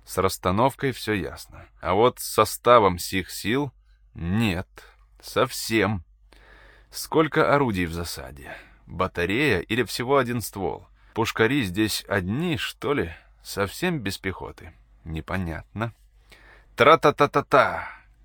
С расстановкой все ясно. А вот с составом сих сил нет. Совсем. Сколько орудий в засаде? Батарея или всего один ствол? Пушкари здесь одни, что ли? Совсем без пехоты? Непонятно. Тра-та-та-та-та!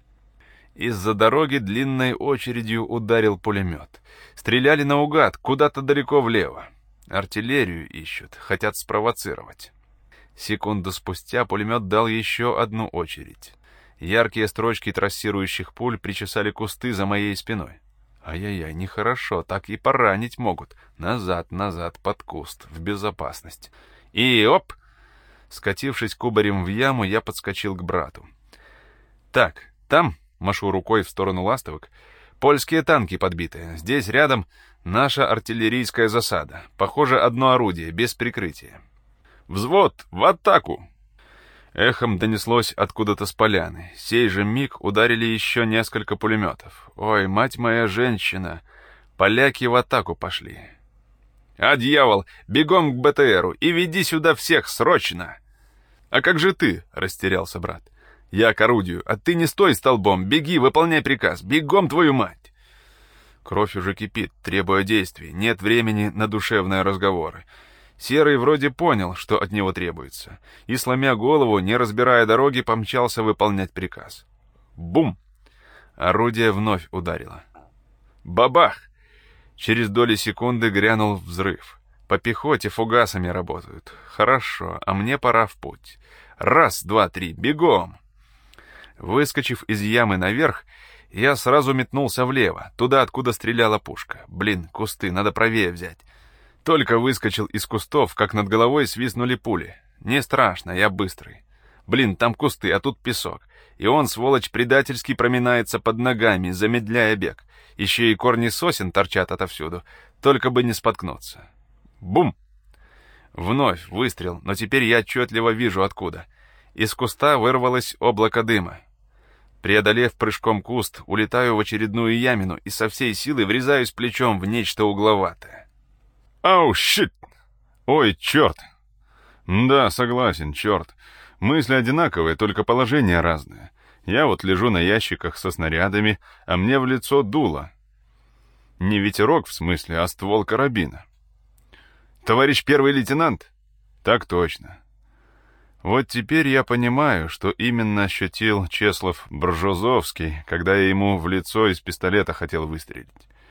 Из-за дороги длинной очередью ударил пулемет. Стреляли наугад, куда-то далеко влево. Артиллерию ищут, хотят спровоцировать. Секунду спустя пулемет дал еще одну очередь. Яркие строчки трассирующих пуль причесали кусты за моей спиной. Ай-яй-яй, нехорошо, так и поранить могут. Назад, назад, под куст, в безопасность. И оп! Скатившись кубарем в яму, я подскочил к брату. Так, там, машу рукой в сторону ластовок, польские танки подбитые. Здесь рядом наша артиллерийская засада. Похоже, одно орудие, без прикрытия. «Взвод, в атаку!» Эхом донеслось откуда-то с поляны. Сей же миг ударили еще несколько пулеметов. Ой, мать моя женщина! Поляки в атаку пошли. «А, дьявол, бегом к БТРу и веди сюда всех срочно!» «А как же ты?» — растерялся брат. «Я к орудию, а ты не стой столбом, беги, выполняй приказ, бегом, твою мать!» Кровь уже кипит, требуя действий, нет времени на душевные разговоры. Серый вроде понял, что от него требуется, и, сломя голову, не разбирая дороги, помчался выполнять приказ. Бум! Орудие вновь ударило. Бабах! Через доли секунды грянул взрыв. По пехоте фугасами работают. Хорошо, а мне пора в путь. Раз, два, три, бегом! Выскочив из ямы наверх, я сразу метнулся влево, туда, откуда стреляла пушка. Блин, кусты, надо правее взять. Только выскочил из кустов, как над головой свистнули пули. Не страшно, я быстрый. Блин, там кусты, а тут песок. И он, сволочь, предательски проминается под ногами, замедляя бег. Еще и корни сосен торчат отовсюду, только бы не споткнуться. Бум! Вновь выстрел, но теперь я отчетливо вижу откуда. Из куста вырвалось облако дыма. Преодолев прыжком куст, улетаю в очередную ямину и со всей силы врезаюсь плечом в нечто угловатое. «Ау, щит! Ой, черт!» «Да, согласен, черт. Мысли одинаковые, только положения разные. Я вот лежу на ящиках со снарядами, а мне в лицо дуло. Не ветерок в смысле, а ствол карабина. Товарищ первый лейтенант?» «Так точно». Вот теперь я понимаю, что именно ощутил Чеслов Бржозовский, когда я ему в лицо из пистолета хотел выстрелить.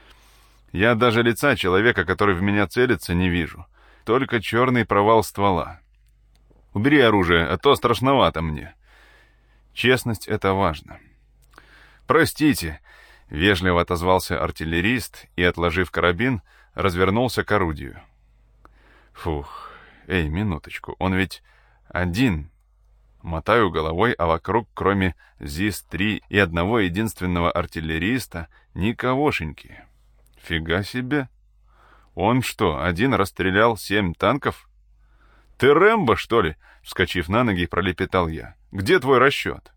Я даже лица человека, который в меня целится, не вижу. Только черный провал ствола. Убери оружие, а то страшновато мне. Честность — это важно. «Простите», — вежливо отозвался артиллерист и, отложив карабин, развернулся к орудию. Фух, эй, минуточку, он ведь один. Мотаю головой, а вокруг, кроме ЗИС-3 и одного единственного артиллериста, никогошеньки. Фига себе. Он что, один расстрелял 7 танков? «Ты Рэмбо, что ли?» — вскочив на ноги, пролепетал я. «Где твой расчет?»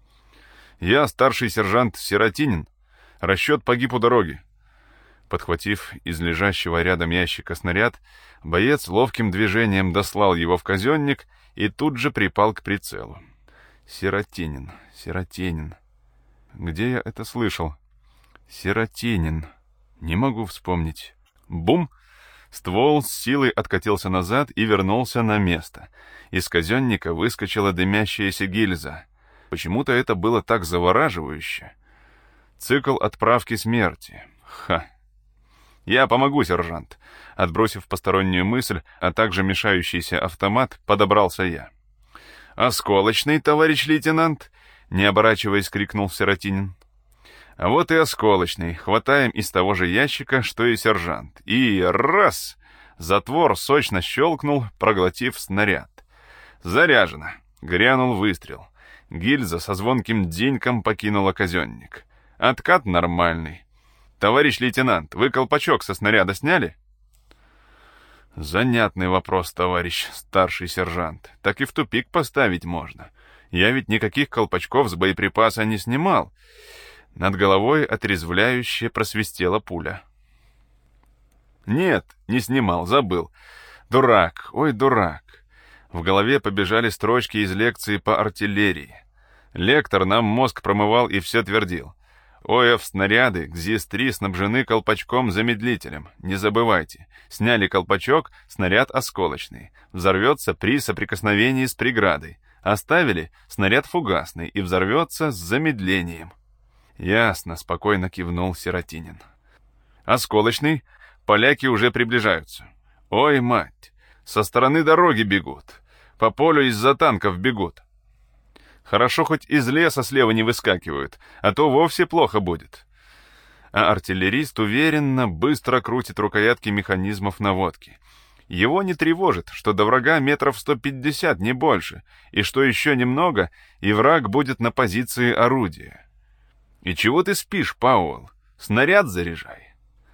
«Я старший сержант Сиротинин. Расчет погиб у дороги». Подхватив из лежащего рядом ящика снаряд, боец ловким движением дослал его в казенник и тут же припал к прицелу. Сиротинин, Сиротинин. Где я это слышал? Сиротинин. Не могу вспомнить. Бум! Ствол с силой откатился назад и вернулся на место. Из казенника выскочила дымящаяся гильза. Почему-то это было так завораживающе. Цикл отправки смерти. Ха! «Я помогу, сержант!» Отбросив постороннюю мысль, а также мешающийся автомат, подобрался я. «Осколочный, товарищ лейтенант!» Не оборачиваясь, крикнул Сиротинин. «А вот и осколочный. Хватаем из того же ящика, что и сержант. И раз!» Затвор сочно щелкнул, проглотив снаряд. «Заряжено!» Грянул выстрел. Гильза со звонким дзеньком покинула казенник. Откат нормальный. «Товарищ лейтенант, вы колпачок со снаряда сняли?» «Занятный вопрос, товарищ старший сержант. Так и в тупик поставить можно. Я ведь никаких колпачков с боеприпаса не снимал». Над головой отрезвляюще просвистела пуля. «Нет, не снимал, забыл. Дурак, ой, дурак. В голове побежали строчки из лекции по артиллерии. Лектор нам мозг промывал и все твердил. ОФ-снаряды к ЗИС-3 снабжены колпачком-замедлителем. Не забывайте. Сняли колпачок, снаряд осколочный. Взорвется при соприкосновении с преградой. Оставили, снаряд фугасный и взорвется с замедлением. Ясно, спокойно кивнул Сиротинин. Осколочный, поляки уже приближаются. Ой, мать, со стороны дороги бегут. По полю из-за танков бегут. Хорошо, хоть из леса слева не выскакивают, а то вовсе плохо будет. А артиллерист уверенно, быстро крутит рукоятки механизмов наводки. Его не тревожит, что до врага метров 150, не больше, и что еще немного, и враг будет на позиции орудия. И чего ты спишь, Пауэлл? Снаряд заряжай.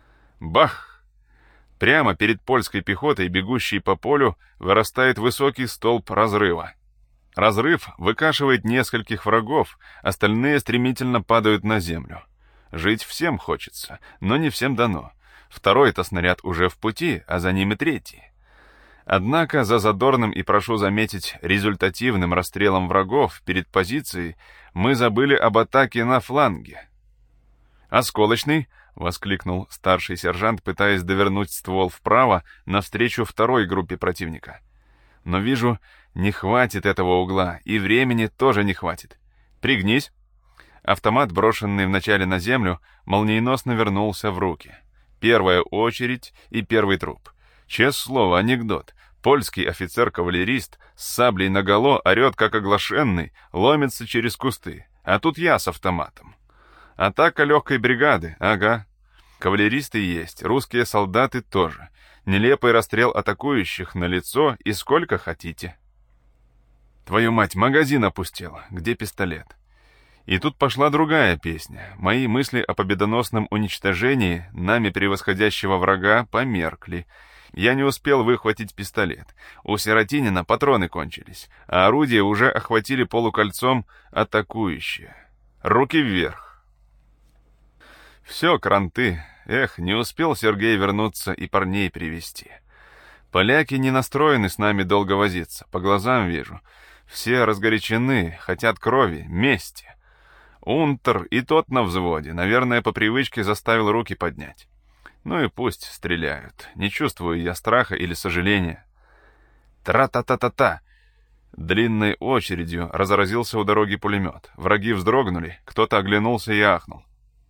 Бах! Прямо перед польской пехотой, бегущей по полю, вырастает высокий столб разрыва. Разрыв выкашивает нескольких врагов, остальные стремительно падают на землю. Жить всем хочется, но не всем дано. Второй-то снаряд уже в пути, а за ним и третий. Однако за задорным и, прошу заметить, результативным расстрелом врагов перед позицией мы забыли об атаке на фланге. «Осколочный!» — воскликнул старший сержант, пытаясь довернуть ствол вправо навстречу второй группе противника. «Но вижу, не хватит этого угла, и времени тоже не хватит. Пригнись!» Автомат, брошенный вначале на землю, молниеносно вернулся в руки. Первая очередь и первый труп. Честное слово, анекдот. Польский офицер-кавалерист с саблей наголо орет, как оглашенный, ломится через кусты. А тут я с автоматом. Атака легкой бригады, ага. Кавалеристы есть, русские солдаты тоже. Нелепый расстрел атакующих на лицо и сколько хотите. Твою мать, магазин опустел. Где пистолет? И тут пошла другая песня. Мои мысли о победоносном уничтожении нами превосходящего врага померкли. Я не успел выхватить пистолет. У Сиротинина патроны кончились, а орудия уже охватили полукольцом атакующие. Руки вверх. Все, кранты. Эх, не успел Сергей вернуться и парней привести. Поляки не настроены с нами долго возиться, по глазам вижу. Все разгорячены, хотят крови, мести. Унтер и тот на взводе, наверное, по привычке заставил руки поднять. Ну и пусть стреляют, не чувствую я страха или сожаления. Тра-та-та-та-та! Длинной очередью разразился у дороги пулемет. Враги вздрогнули, кто-то оглянулся и ахнул.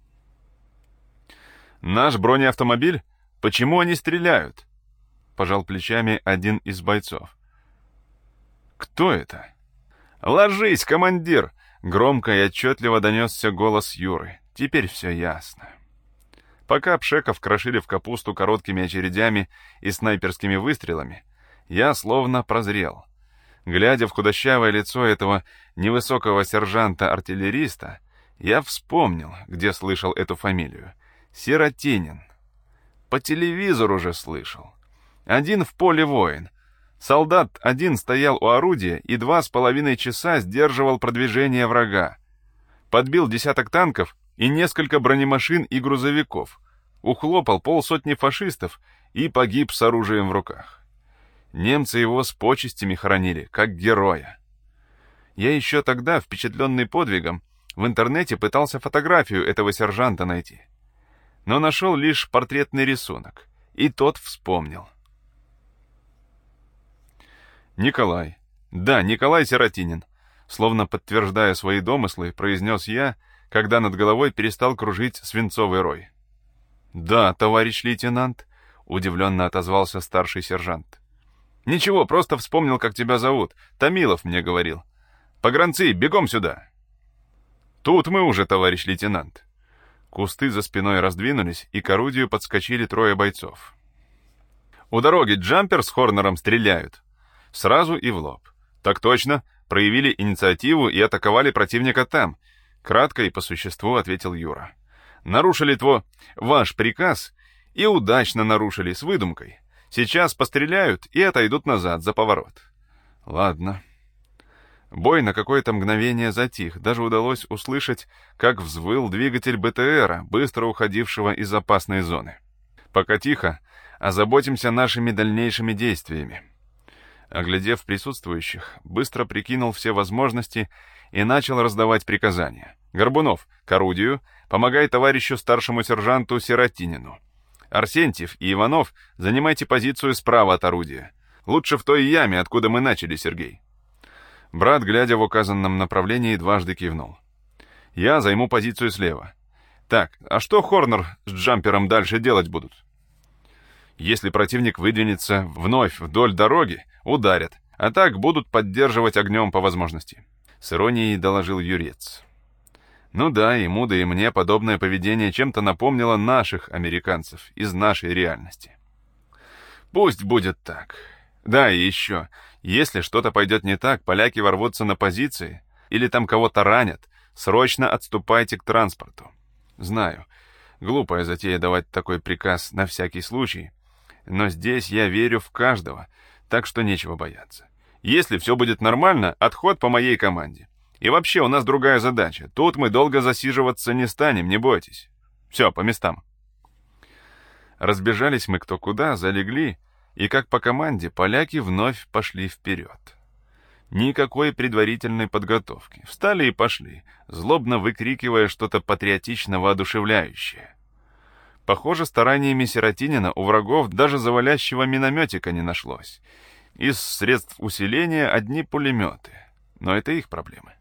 «Наш бронеавтомобиль? Почему они стреляют?» Пожал плечами один из бойцов. «Кто это?» «Ложись, командир!» Громко и отчетливо донесся голос Юры. Теперь все ясно. Пока пшеков крошили в капусту короткими очередями и снайперскими выстрелами, я словно прозрел. Глядя в худощавое лицо этого невысокого сержанта-артиллериста, я вспомнил, где слышал эту фамилию. Сиротинин. По телевизору же слышал. Один в поле воин. Солдат один стоял у орудия и 2,5 часа сдерживал продвижение врага. Подбил десяток танков и несколько бронемашин и грузовиков. Ухлопал 50 фашистов и погиб с оружием в руках. Немцы его с почестями хоронили, как героя. Я еще тогда, впечатленный подвигом, в интернете пытался фотографию этого сержанта найти. Но нашел лишь портретный рисунок, и тот вспомнил. «Николай. Да, Николай Сиротинин», словно подтверждая свои домыслы, произнес я, когда над головой перестал кружить свинцовый рой. «Да, товарищ лейтенант», — удивленно отозвался старший сержант. «Ничего, просто вспомнил, как тебя зовут. Томилов мне говорил. Погранцы, бегом сюда!» «Тут мы уже, товарищ лейтенант». Кусты за спиной раздвинулись, и к орудию подскочили 3 бойцов. «У дороги джампер с Хорнером стреляют». Сразу и в лоб. «Так точно, проявили инициативу и атаковали противника там», — кратко и по существу ответил Юра. «Нарушили ваш приказ и удачно нарушили с выдумкой. Сейчас постреляют и отойдут назад за поворот». «Ладно». Бой на какое-то мгновение затих, даже удалось услышать, как взвыл двигатель БТРа, быстро уходившего из опасной зоны. «Пока тихо, озаботимся нашими дальнейшими действиями». Оглядев присутствующих, быстро прикинул все возможности и начал раздавать приказания. «Горбунов, к орудию, помогай товарищу старшему сержанту Сиротинину. Арсентьев и Иванов, занимайте позицию справа от орудия. Лучше в той яме, откуда мы начали, Сергей». Брат, глядя в указанном направлении, дважды кивнул. «Я займу позицию слева. Так, а что Хорнер с Джампером дальше делать будут?» «Если противник выдвинется вновь вдоль дороги, ударят, а так будут поддерживать огнем по возможности», — с иронией доложил Юрец. Ну да, ему да и мне подобное поведение чем-то напомнило наших американцев из нашей реальности. Пусть будет так. Да, и еще, если что-то пойдет не так, поляки ворвутся на позиции, или там кого-то ранят, срочно отступайте к транспорту. Знаю, глупая затея давать такой приказ на всякий случай, но здесь я верю в каждого, так что нечего бояться. Если все будет нормально, отход по моей команде. И вообще у нас другая задача. Тут мы долго засиживаться не станем, не бойтесь. Все, по местам. Разбежались мы кто куда, залегли, и как по команде поляки вновь пошли вперед. Никакой предварительной подготовки. Встали и пошли, злобно выкрикивая что-то патриотично воодушевляющее. Похоже, стараниями Сиротинина у врагов даже завалящего минометика не нашлось. Из средств усиления одни пулеметы. Но это их проблемы.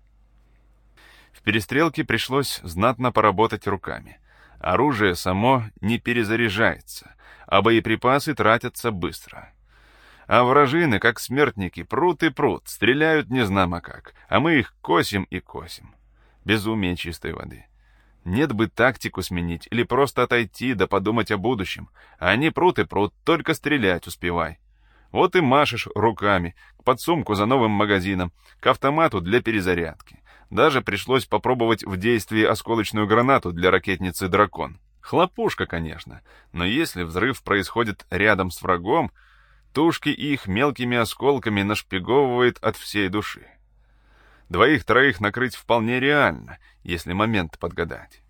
В перестрелке пришлось знатно поработать руками. Оружие само не перезаряжается, а боеприпасы тратятся быстро. А вражины, как смертники, прут и прут, стреляют незнамо как, а мы их косим и косим. Безумие чистой воды. Нет бы тактику сменить или просто отойти да подумать о будущем, а они прут и прут, только стрелять успевай. Вот и машешь руками, к подсумку за новым магазином, к автомату для перезарядки. Даже пришлось попробовать в действии осколочную гранату для ракетницы «Дракон». Хлопушка, конечно, но если взрыв происходит рядом с врагом, тушки их мелкими осколками нашпиговывает от всей души. Двоих-троих накрыть вполне реально, если момент подгадать.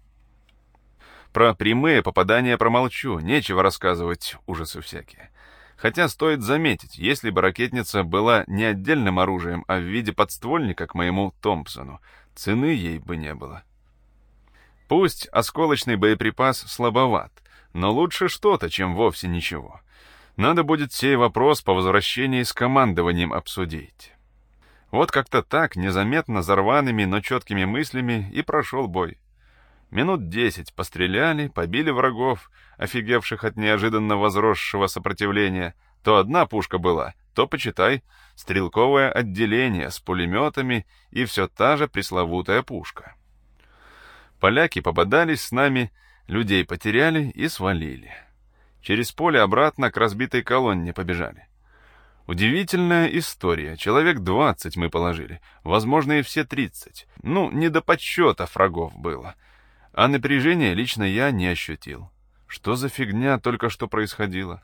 Про прямые попадания промолчу, нечего рассказывать ужасы всякие. Хотя стоит заметить, если бы ракетница была не отдельным оружием, а в виде подствольника к моему Томпсону, цены ей бы не было. Пусть осколочный боеприпас слабоват, но лучше что-то, чем вовсе ничего. Надо будет сей вопрос по возвращении с командованием обсудить. Вот как-то так, незаметно, за рваными, но четкими мыслями, и прошел бой. Минут 10 постреляли, побили врагов, офигевших от неожиданно возросшего сопротивления. То одна пушка была, то, почитай, стрелковое отделение с пулеметами и все та же пресловутая пушка. Поляки пободались с нами, людей потеряли и свалили. Через поле обратно к разбитой колонне побежали. Удивительная история. Человек 20 мы положили, возможно, и все 30. Ну, не до подсчета врагов было. А напряжение лично я не ощутил. Что за фигня только что происходила?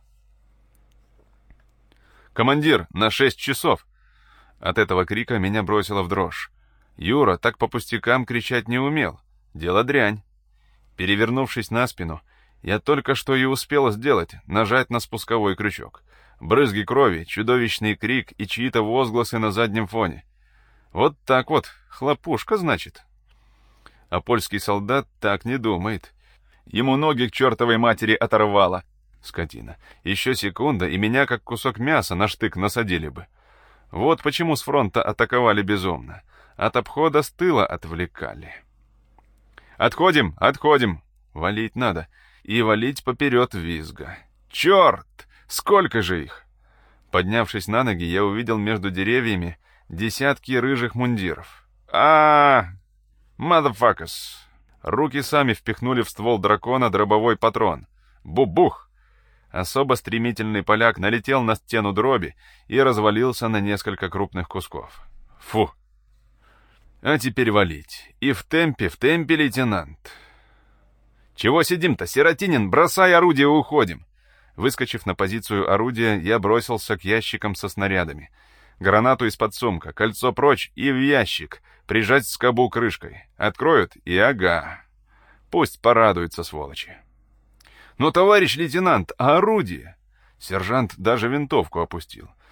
«Командир, на 6 часов!» От этого крика меня бросило в дрожь. Юра так по пустякам кричать не умел. Дело дрянь. Перевернувшись на спину, я только что и успел сделать, нажать на спусковой крючок. Брызги крови, чудовищный крик и чьи-то возгласы на заднем фоне. Вот так вот, хлопушка, значит. А польский солдат так не думает. Ему ноги к чертовой матери оторвало. Скотина. Еще секунда, и меня как кусок мяса на штык насадили бы. Вот почему с фронта атаковали безумно. От обхода с тыла отвлекали. «Отходим, отходим!» Валить надо. И валить поперед визга. «Черт! Сколько же их!» Поднявшись на ноги, я увидел между деревьями десятки рыжих мундиров. Motherfuckers! Руки сами впихнули в ствол дракона дробовой патрон. Бубух! Особо стремительный поляк налетел на стену дроби и развалился на несколько крупных кусков. Фу! А теперь валить. И в темпе, лейтенант. «Чего сидим-то, Сиротинин? Бросай орудие, уходим!» Выскочив на позицию орудия, я бросился к ящикам со снарядами. Гранату из-под сумка, кольцо прочь и в ящик, прижать скобу крышкой. Откроют и ага. Пусть порадуются, сволочи. «Ну, товарищ лейтенант, а орудие?» Сержант даже винтовку опустил.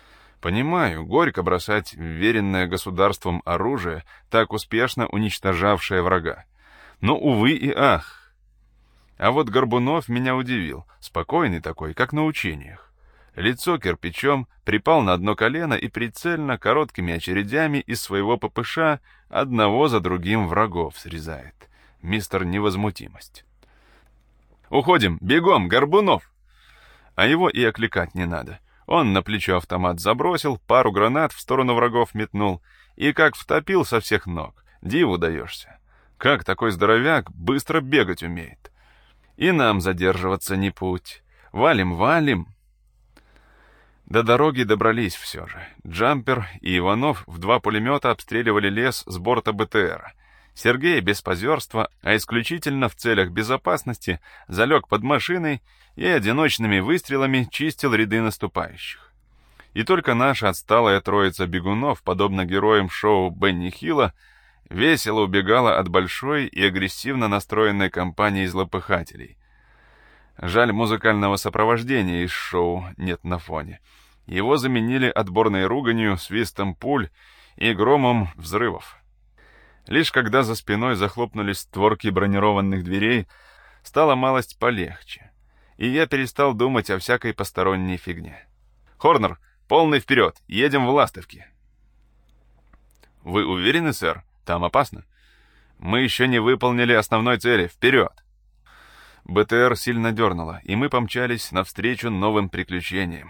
Понимаю, горько бросать веренное государством оружие, так успешно уничтожавшее врага. Но, увы и ах. А вот Горбунов меня удивил, спокойный такой, как на учениях. Лицо кирпичом, припал на одно колено и прицельно, короткими очередями из своего ППШ одного за другим врагов срезает. Мистер Невозмутимость. «Уходим! Бегом, Горбунов!» А его и окликать не надо. Он на плечо автомат забросил, пару гранат в сторону врагов метнул и как втопил со всех ног. Диву даешься. Как такой здоровяк быстро бегать умеет. И нам задерживаться не путь. Валим, валим. До дороги добрались все же. Джампер и Иванов в 2 пулемета обстреливали лес с борта БТРа. Сергей без позерства, а исключительно в целях безопасности, залег под машиной и одиночными выстрелами чистил ряды наступающих. И только наша отсталая троица бегунов, подобно героям шоу Бенни Хилла, весело убегала от большой и агрессивно настроенной компании злопыхателей. Жаль, музыкального сопровождения из шоу нет на фоне. Его заменили отборной руганью, свистом пуль и громом взрывов. Лишь когда за спиной захлопнулись створки бронированных дверей, стало малость полегче, и я перестал думать о всякой посторонней фигне. «Хорнер, полный вперед! Едем в Ластовки!» «Вы уверены, сэр? Там опасно?» «Мы еще не выполнили основной цели. Вперед!» БТР сильно дернуло, и мы помчались навстречу новым приключениям.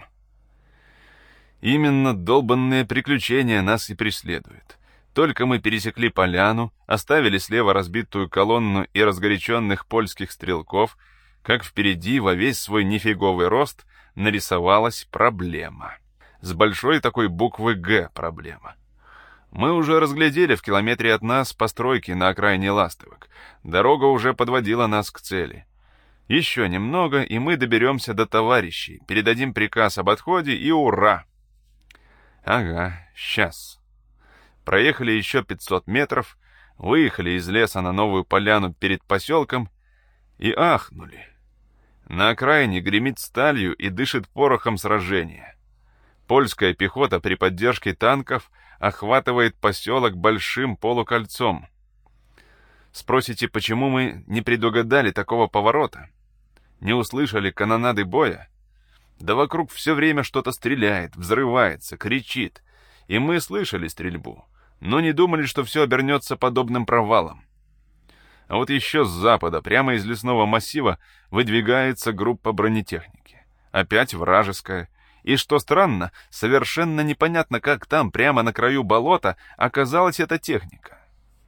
Именно долбанные приключения нас и преследуют. Только мы пересекли поляну, оставили слева разбитую колонну и разгоряченных польских стрелков, как впереди во весь свой нифиговый рост нарисовалась проблема. С большой такой буквы «Г» проблема. Мы уже разглядели в километре от нас постройки на окраине Ластовок. Дорога уже подводила нас к цели. Еще немного, и мы доберемся до товарищей, передадим приказ об отходе и ура! Ага, сейчас. Проехали еще 500 метров, выехали из леса на новую поляну перед поселком и ахнули. На окраине гремит сталью и дышит порохом сражения. Польская пехота при поддержке танков охватывает поселок большим полукольцом. Спросите, почему мы не предугадали такого поворота? Не услышали канонады боя? Да вокруг все время что-то стреляет, взрывается, кричит. И мы слышали стрельбу, но не думали, что все обернется подобным провалом. А вот еще с запада, прямо из лесного массива, выдвигается группа бронетехники. Опять вражеская. И что странно, совершенно непонятно, как там, прямо на краю болота, оказалась эта техника.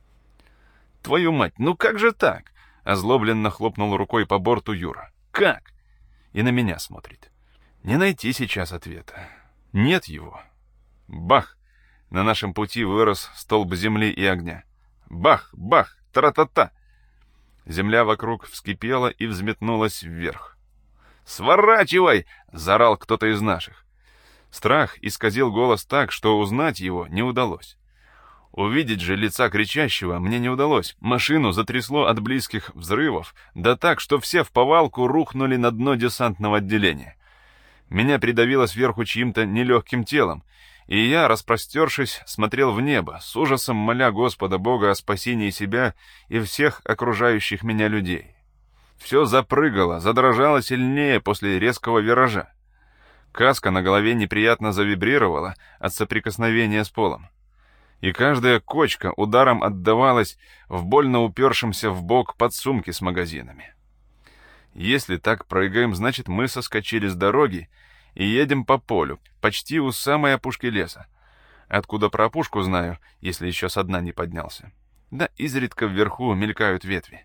«Твою мать, ну как же так?» — озлобленно хлопнул рукой по борту Юра. «Как?» И на меня смотрит. Не найти сейчас ответа. Нет его. Бах! На нашем пути вырос столб земли и огня. Бах! Бах! Тра-та-та! Земля вокруг вскипела и взметнулась вверх. «Сворачивай!» — заорал кто-то из наших. Страх исказил голос так, что узнать его не удалось. Увидеть же лица кричащего мне не удалось. Машину затрясло от близких взрывов, да так, что все вповалку рухнули на дно десантного отделения. Меня придавило сверху чьим-то нелегким телом, и я, распростершись, смотрел в небо, с ужасом моля Господа Бога о спасении себя и всех окружающих меня людей. Все запрыгало, задрожало сильнее после резкого виража. Каска на голове неприятно завибрировала от соприкосновения с полом. И каждая кочка ударом отдавалась в больно упершемся в бок подсумке с магазинами. Если так прыгаем, значит, мы соскочили с дороги и едем по полю, почти у самой опушки леса. Откуда про опушку знаю, если еще со дна не поднялся. Да изредка вверху мелькают ветви.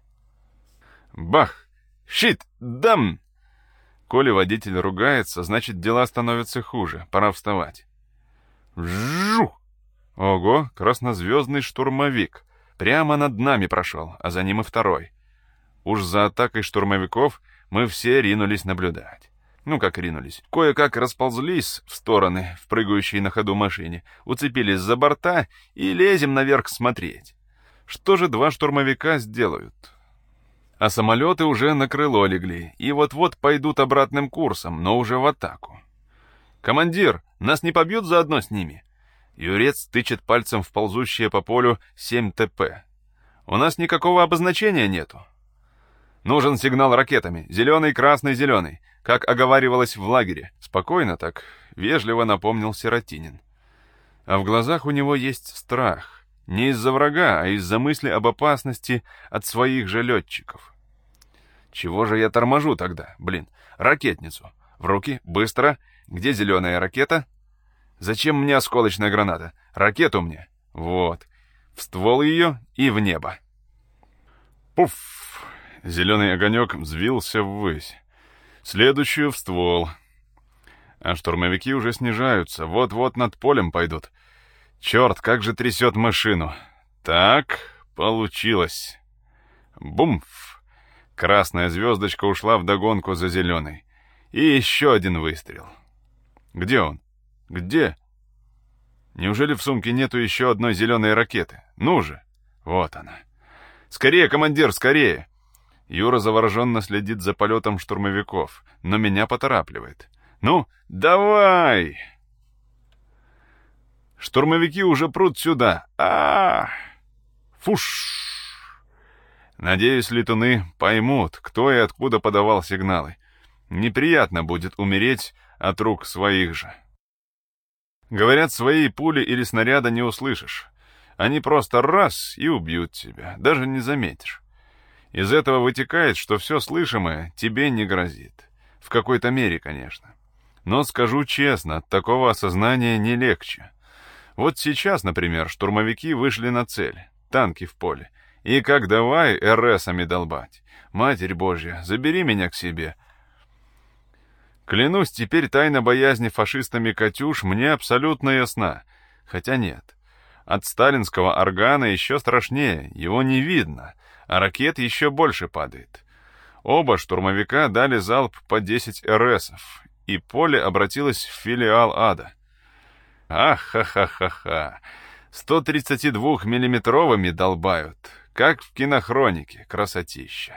Бах! Щит! Дам! Коли водитель ругается, значит, дела становятся хуже, пора вставать. Вжух! Ого, краснозвездный штурмовик. Прямо над нами прошел, а за ним и второй. Уж за атакой штурмовиков мы все ринулись наблюдать. Ну, как ринулись. Кое-как расползлись в стороны в прыгающей на ходу машине, уцепились за борта и лезем наверх смотреть. Что же 2 штурмовика сделают? А самолеты уже на крыло легли и вот-вот пойдут обратным курсом, но уже в атаку. Командир, нас не побьют заодно с ними?» Юрец тычет пальцем в ползущее по полю 7ТП. «У нас никакого обозначения нету». «Нужен сигнал ракетами. Зеленый, красный, зеленый. Как оговаривалось в лагере». Спокойно так, вежливо напомнил Сиротинин. А в глазах у него есть страх. Не из-за врага, а из-за мысли об опасности от своих же летчиков. Чего же я торможу тогда? Блин, ракетницу. В руки, быстро. Где зеленая ракета? Зачем мне осколочная граната? Ракету мне. Вот. В ствол ее и в небо. Пуф! Зеленый огонек взвился ввысь. Следующую в ствол. А штурмовики уже снижаются. Вот-вот над полем пойдут. Черт, как же трясет машину. Так, получилось. Бумф! Красная звездочка ушла вдогонку за зеленой. И еще один выстрел. Где он? Где? Неужели в сумке нету еще одной зеленой ракеты? Ну же! Вот она. Скорее, командир, скорее! Юра завороженно следит за полетом штурмовиков, но меня поторапливает. Ну, давай! Штурмовики уже прут сюда. Фуш! Надеюсь, летуны поймут, кто и откуда подавал сигналы. Неприятно будет умереть от рук своих же. Говорят, своей пули или снаряда не услышишь. Они просто раз и убьют тебя, даже не заметишь. Из этого вытекает, что все слышимое тебе не грозит. В какой-то мере, конечно. Но скажу честно, от такого осознания не легче. Вот сейчас, например, штурмовики вышли на цель, танки в поле. И как давай РСами долбать. Матерь Божья, забери меня к себе. Клянусь, теперь тайна боязни фашистами «Катюш» мне абсолютно ясна. Хотя нет. От сталинского органа еще страшнее, его не видно, а ракет еще больше падает. Оба штурмовика дали залп по 10 РСов, и поле обратилось в филиал ада. Ах-ха-ха-ха-ха! 132-миллиметровыми долбают, как в кинохронике, красотища.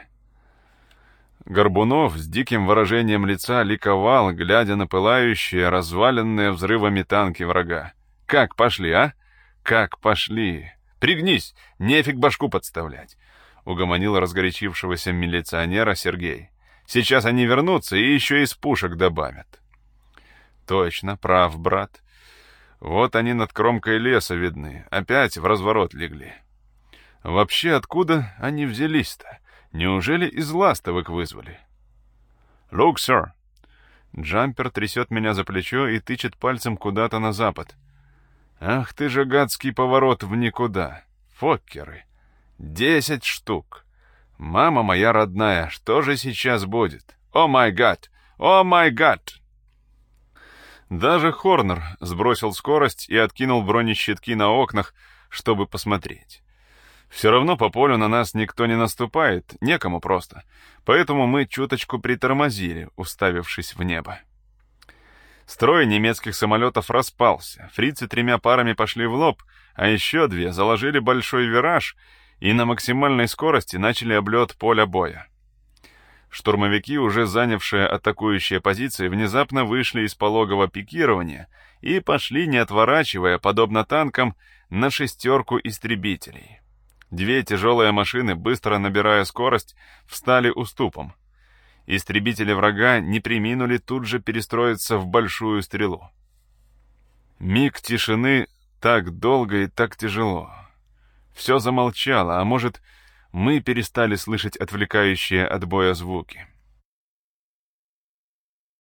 Горбунов с диким выражением лица ликовал, глядя на пылающие, разваленные взрывами танки врага. «Как пошли, а? Как пошли! Пригнись! Нефиг башку подставлять!» — угомонил разгорячившегося милиционера Сергей. «Сейчас они вернутся и еще из пушек добавят». «Точно, прав, брат. Вот они над кромкой леса видны, опять в разворот легли. Вообще, откуда они взялись-то? Неужели из ластовок вызвали?» «Look, sir!» Джампер трясет меня за плечо и тычет пальцем куда-то на запад. «Ах ты же гадский поворот в никуда! Фоккеры! 10 штук! Мама моя родная, что же сейчас будет? О май гад! О май гад!» Даже Хорнер сбросил скорость и откинул бронещитки на окнах, чтобы посмотреть. Все равно по полю на нас никто не наступает, некому просто. Поэтому мы чуточку притормозили, уставившись в небо. Строй немецких самолетов распался. Фрицы 3 парами пошли в лоб, а еще 2 заложили большой вираж и на максимальной скорости начали облет поля боя. Штурмовики, уже занявшие атакующие позиции, внезапно вышли из пологого пикирования и пошли, не отворачивая, подобно танкам, на 6 истребителей. 2 тяжелые машины, быстро набирая скорость, встали уступом. Истребители врага не преминули тут же перестроиться в большую стрелу. Миг тишины так долго и так тяжело. Все замолчало, а может, мы перестали слышать отвлекающие от боя звуки.